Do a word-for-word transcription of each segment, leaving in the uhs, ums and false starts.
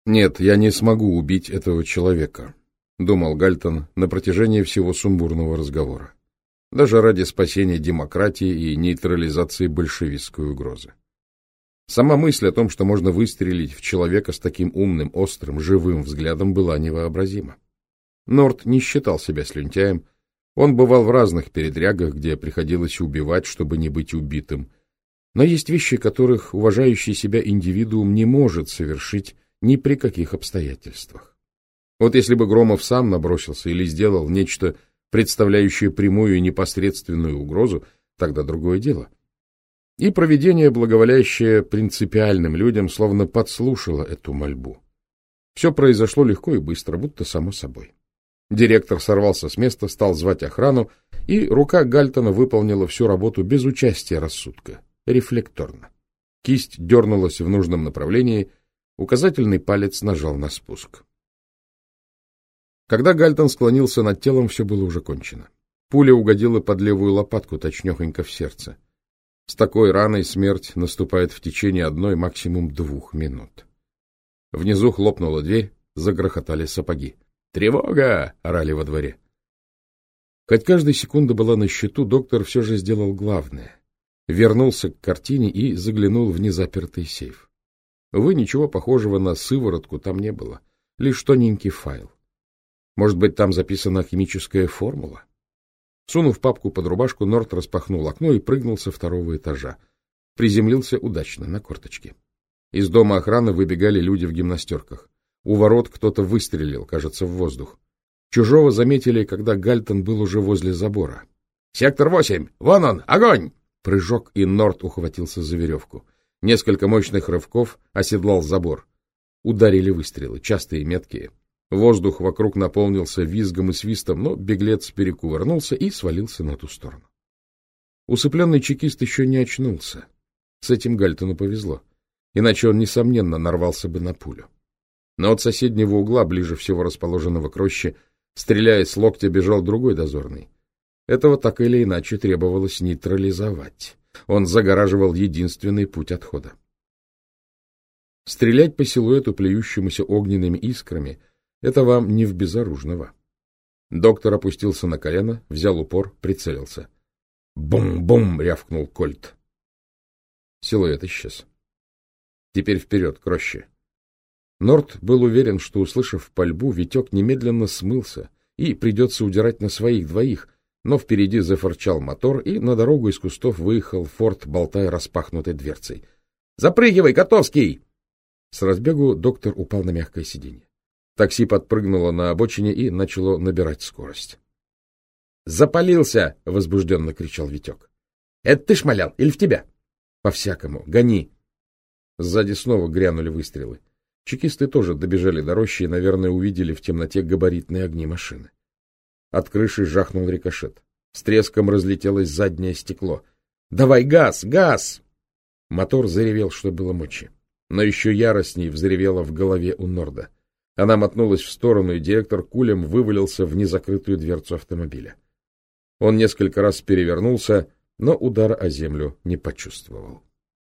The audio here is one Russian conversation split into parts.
Нет, я не смогу убить этого человека, думал Гальтон на протяжении всего сумбурного разговора. Даже ради спасения демократии и нейтрализации большевистской угрозы. Сама мысль о том, что можно выстрелить в человека с таким умным, острым, живым взглядом, была невообразима. Норт не считал себя слюнтяем. Он бывал в разных передрягах, где приходилось убивать, чтобы не быть убитым. Но есть вещи, которых уважающий себя индивидуум не может совершить ни при каких обстоятельствах. Вот если бы Громов сам набросился или сделал нечто, представляющее прямую и непосредственную угрозу, тогда другое дело. И провидение, благоволящее принципиальным людям, словно подслушало эту мольбу. Все произошло легко и быстро, будто само собой. Директор сорвался с места, стал звать охрану, и рука Гальтона выполнила всю работу без участия рассудка, рефлекторно. Кисть дернулась в нужном направлении, указательный палец нажал на спуск. Когда Гальтон склонился над телом, все было уже кончено. Пуля угодила под левую лопатку, точнёхонько в сердце. С такой раной смерть наступает в течение одной, максимум двух минут. Внизу хлопнула дверь, загрохотали сапоги. «Тревога!» — орали во дворе. Хоть каждая секунда была на счету, доктор все же сделал главное. Вернулся к картине и заглянул в незапертый сейф. Увы, ничего похожего на сыворотку там не было, лишь тоненький файл. Может быть, там записана химическая формула? Сунув папку под рубашку, Норт распахнул окно и прыгнул со второго этажа. Приземлился удачно, на корточки. Из дома охраны выбегали люди в гимнастерках. У ворот кто-то выстрелил, кажется, в воздух. Чужого заметили, когда Гальтон был уже возле забора. — Сектор восемь! Вон он! Огонь! Прыжок, и Норт ухватился за веревку. Несколько мощных рывков оседлал забор. Ударили выстрелы, частые и меткие. Воздух вокруг наполнился визгом и свистом, но беглец перекувырнулся и свалился на ту сторону. Усыпленный чекист еще не очнулся. С этим Гальтону повезло. Иначе он, несомненно, нарвался бы на пулю. Но от соседнего угла, ближе всего расположенного к роще, стреляя с локтя, бежал другой дозорный. Этого так или иначе требовалось нейтрализовать. Он загораживал единственный путь отхода. Стрелять по силуэту, плюющемуся огненными искрами, это вам не в безоружного. Доктор опустился на колено, взял упор, прицелился. Бум-бум! Рявкнул кольт. Силуэт исчез. Теперь вперед, к роще. Норт был уверен, что, услышав пальбу, Витек немедленно смылся, и придется удирать на своих двоих, но впереди зафырчал мотор, и на дорогу из кустов выехал Форд, болтая распахнутой дверцей. — Запрыгивай, Котовский! С разбегу доктор упал на мягкое сиденье. Такси подпрыгнуло на обочине и начало набирать скорость. — Запалился! — возбужденно кричал Витек. — Это ты шмалял или в тебя? — По-всякому. Гони! Сзади снова грянули выстрелы. Чекисты тоже добежали до рощи и, наверное, увидели в темноте габаритные огни машины. От крыши жахнул рикошет. С треском разлетелось заднее стекло. — Давай газ! Газ! Мотор заревел, что было мочи. Но еще яростней взревело в голове у Норда. Она мотнулась в сторону, и директор кулем вывалился в незакрытую дверцу автомобиля. Он несколько раз перевернулся, но удара о землю не почувствовал.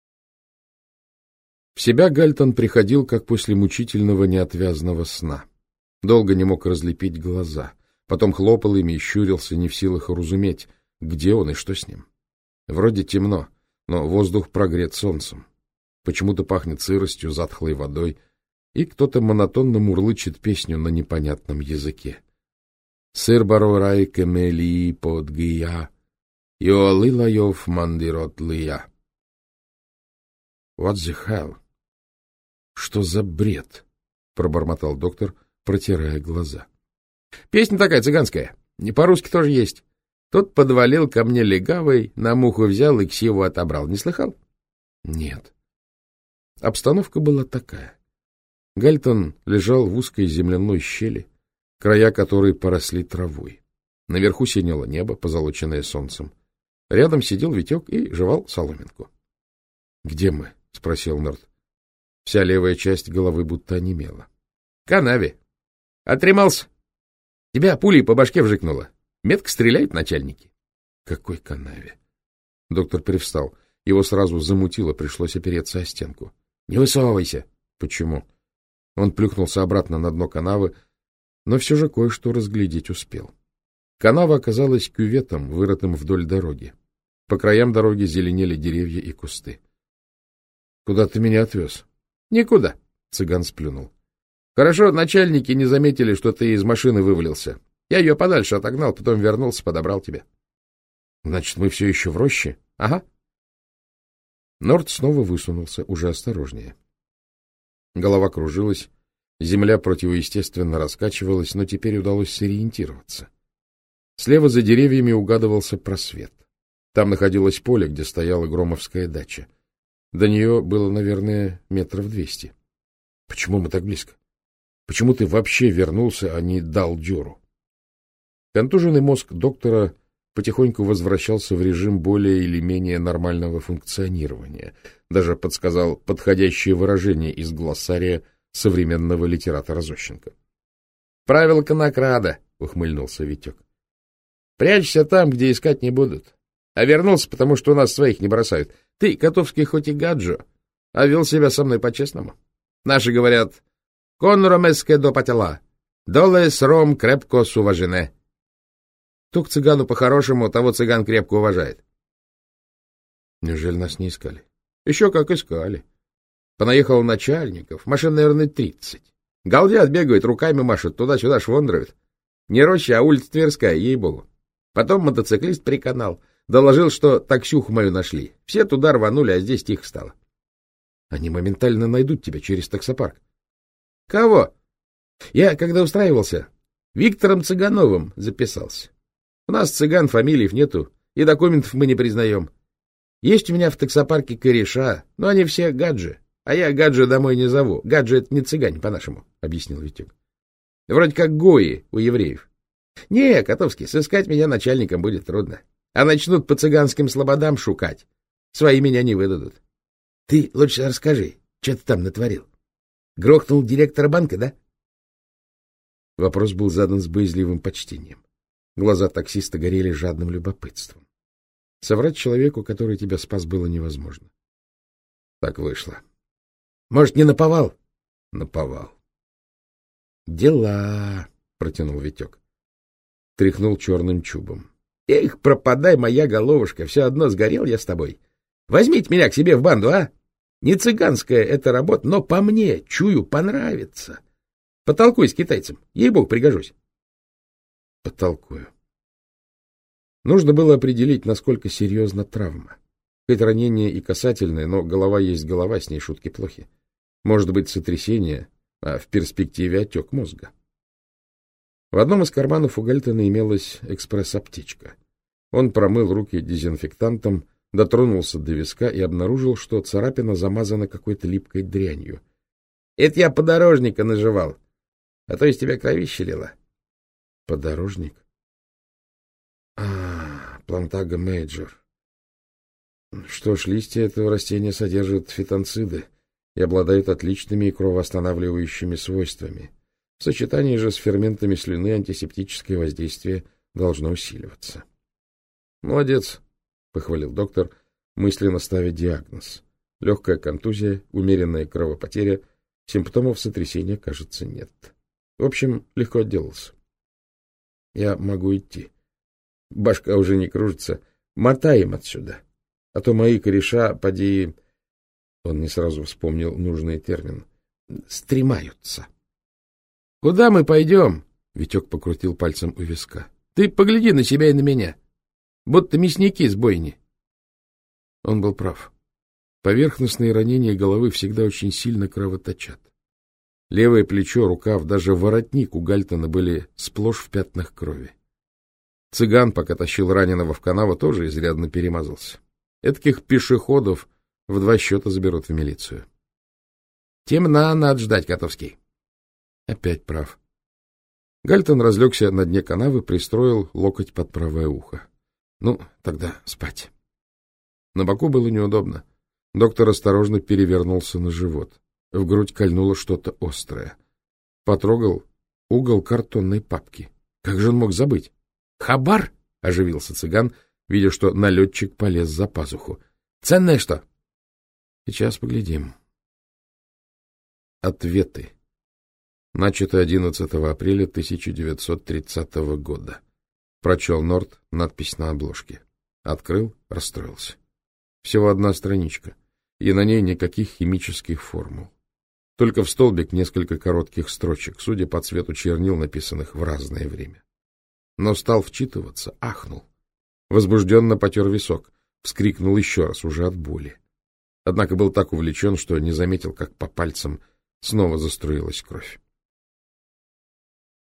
В себя Гальтон приходил, как после мучительного неотвязного сна. Долго не мог разлепить глаза. Потом хлопал ими и щурился, не в силах уразуметь, где он и что с ним. Вроде темно, но воздух прогрет солнцем. Почему-то пахнет сыростью, затхлой водой, и кто-то монотонно мурлычет песню на непонятном языке. «Сыр барорай кемели под гия, йоалилайов мандирот лия». «What the hell? Что за бред?» — пробормотал доктор, протирая глаза. — Песня такая цыганская. Не по-русски тоже есть. Тут подвалил ко мне легавый, на муху взял и ксиву отобрал. Не слыхал? — Нет. Обстановка была такая. Гальтон лежал в узкой земляной щели, края которой поросли травой. Наверху синело небо, позолоченное солнцем. Рядом сидел Витек и жевал соломинку. — Где мы? — спросил Норт. Вся левая часть головы будто онемела. — Канаве. Отремался. Тебя пулей по башке вжикнуло. Метко стреляют начальники. — Какой канаве? Доктор привстал. Его сразу замутило, пришлось опереться о стенку. — Не высовывайся. — Почему? Он плюхнулся обратно на дно канавы, но все же кое-что разглядеть успел. Канава оказалась кюветом, вырытым вдоль дороги. По краям дороги зеленели деревья и кусты. — Куда ты меня отвез? — Никуда, — цыган сплюнул. — Хорошо, начальники не заметили, что ты из машины вывалился. Я ее подальше отогнал, потом вернулся, подобрал тебя. — Значит, мы все еще в роще? — Ага. Норд снова высунулся, уже осторожнее. Голова кружилась, земля противоестественно раскачивалась, но теперь удалось сориентироваться. Слева за деревьями угадывался просвет. Там находилось поле, где стояла Громовская дача. До нее было, наверное, метров двести. Почему мы так близко? Почему ты вообще вернулся, а не дал дёру? Контуженный мозг доктора потихоньку возвращался в режим более или менее нормального функционирования. Даже подсказал подходящее выражение из глоссария современного литератора Зощенко. — Правило конокрада, — ухмыльнулся Витек. — Прячься там, где искать не будут. А вернулся, потому что у нас своих не бросают. Ты, Котовский, хоть и гаджо, а вел себя со мной по-честному. Наши говорят «Конромеске до патела, доле сром крепко суважене». Кто к цыгану по-хорошему, того цыган крепко уважает. Неужели нас не искали? Еще как искали. Понаехал начальников, машин, наверное, тридцать. Галдят, бегают, руками машут, туда-сюда швондруют. Не роща, а улица Тверская, ей-богу. Потом мотоциклист приканал. Доложил, что таксюху мою нашли. Все туда рванули, а здесь тихо стало. Они моментально найдут тебя через таксопарк. Кого? Я, когда устраивался, Виктором Цыгановым записался. У нас цыган, фамилиев нету, и документов мы не признаем. Есть у меня в таксопарке кореша, но они все гаджи, а я гаджи домой не зову. Гаджи — это не цыгане, по-нашему, — объяснил Витек. Вроде как гои у евреев. Не, Котовский, сыскать меня начальником будет трудно. А начнут по цыганским слободам шукать. Свои меня не выдадут. Ты лучше расскажи, что ты там натворил. Грохнул директора банка, да? Вопрос был задан с боязливым почтением. Глаза таксиста горели жадным любопытством. Соврать человеку, который тебя спас, было невозможно. Так вышло. Может, не наповал? Наповал. Дела, протянул Витек. Тряхнул черным чубом. Эх, пропадай, моя головушка, все одно сгорел я с тобой. Возьмите меня к себе в банду, а? Не цыганская эта работа, но по мне, чую, понравится. Потолкуй с китайцем, ей-богу, пригожусь. Потолкую. Нужно было определить, насколько серьезна травма. Хоть ранение и касательное, но голова есть голова, с ней шутки плохи. Может быть сотрясение, а в перспективе отек мозга. В одном из карманов у Гальтона имелась экспресс-аптечка. Он промыл руки дезинфектантом, дотронулся до виска и обнаружил, что царапина замазана какой-то липкой дрянью. — Это я подорожника наживал, а то из тебя кровище лило. — Подорожник? — А, плантага мейджор. Что ж, листья этого растения содержат фитонциды и обладают отличными кровоостанавливающими свойствами. В сочетании же с ферментами слюны антисептическое воздействие должно усиливаться. — Молодец, — похвалил доктор, мысленно ставя диагноз. Легкая контузия, умеренная кровопотеря, симптомов сотрясения, кажется, нет. В общем, легко отделался. Я могу идти. Башка уже не кружится. Мотаем отсюда. А то мои кореша, поди... Он не сразу вспомнил нужный термин. Стремаются. — Куда мы пойдем? — Витек покрутил пальцем у виска. — Ты погляди на себя и на меня. Будто мясники с бойни. Он был прав. Поверхностные ранения головы всегда очень сильно кровоточат. Левое плечо, рукав, даже воротник у Гальтона были сплошь в пятнах крови. Цыган, пока тащил раненого в канаву, тоже изрядно перемазался. Эдаких пешеходов в два счета заберут в милицию. Темна, надо ждать, Котовский. Опять прав. Гальтон разлегся на дне канавы, пристроил локоть под правое ухо. Ну, тогда спать. На боку было неудобно. Доктор осторожно перевернулся на живот. В грудь кольнуло что-то острое. Потрогал угол картонной папки. Как же он мог забыть? «Хабар!» — оживился цыган, видя, что налетчик полез за пазуху. «Ценное что?» «Сейчас поглядим». Ответы. Начато одиннадцатого апреля тысяча девятьсот тридцатого года. Прочел Норт надпись на обложке. Открыл, расстроился. Всего одна страничка, и на ней никаких химических формул. Только в столбик несколько коротких строчек, судя по цвету чернил, написанных в разное время. Но стал вчитываться, ахнул. Возбужденно потер висок, вскрикнул еще раз, уже от боли. Однако был так увлечен, что не заметил, как по пальцам снова заструилась кровь.